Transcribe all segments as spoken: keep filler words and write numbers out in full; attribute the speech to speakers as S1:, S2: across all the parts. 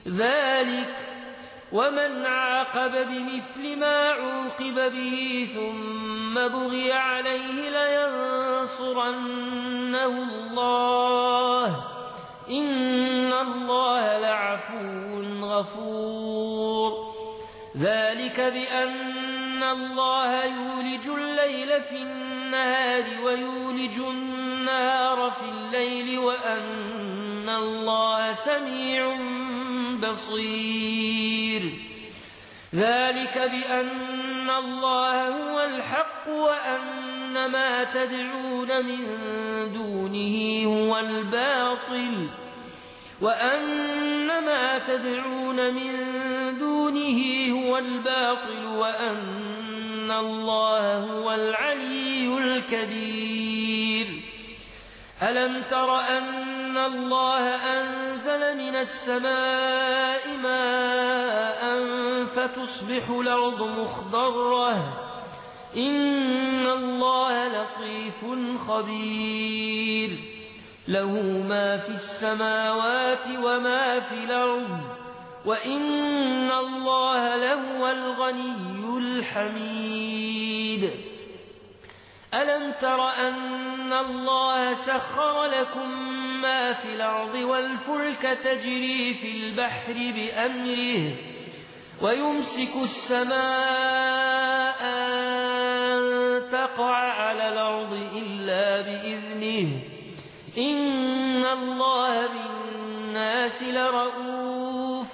S1: ذلك ومن عاقب بمثل ما عوقب به ثم بغي عليه لينصرنه الله إن الله لعفو غفور ذلك بأن الله يولج الليل في النهار ويولج النهار في الليل وأن الله سميع بصير ذلك بأن الله هو الحق وأن ما تدعون من دونه هو الباطل وأن ما تدعون من دونه هو الباطل وأن الله هو العلي الكبير ألم تر أن الله أنزل من السماء ماء فتصبح الأرض مخضرة إن الله لطيف خبير له ما في السماوات وما في الأرض وإن الله لهو الغني الحميد ألم تر أن الله سخر لكم ما في الأرض والفلك تجري في البحر بأمره ويمسك السماء أن تقع على الأرض إلا بإذنه إن الله بالناس لرءوف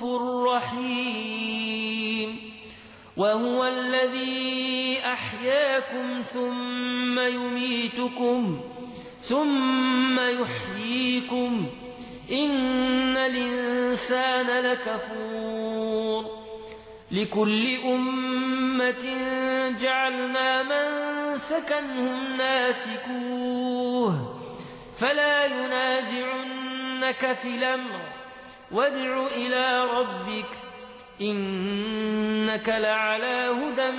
S1: رحيم وهو الذي أحياكم ثم يميتكم ثم يحييكم إن الإنسان لكفور لكل أمة جعلنا منسكا هم ناسكوه فلا ينازعنك في الأمر وادع إلى ربك إنك لعلى هدى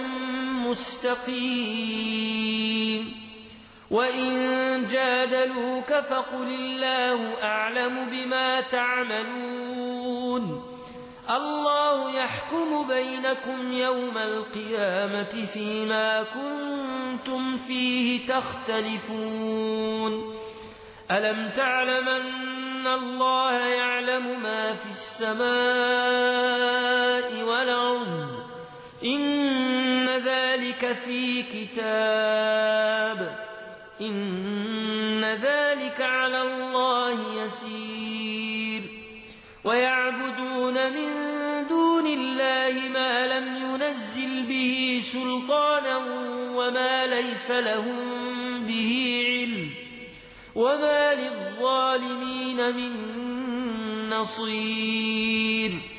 S1: مستقيم وإن جادلوك فقل الله أعلم بما تعملون الله يحكم بينكم يوم القيامة فيما كنتم فيه تختلفون ألم تعلم أن الله يعلم ما في السماء والأرض إن ذلك في كتاب إن ذلك على الله يسير ويعبدون من دون الله ما لم ينزل به سلطانا وما ليس لهم به علم وما للظالمين من نصير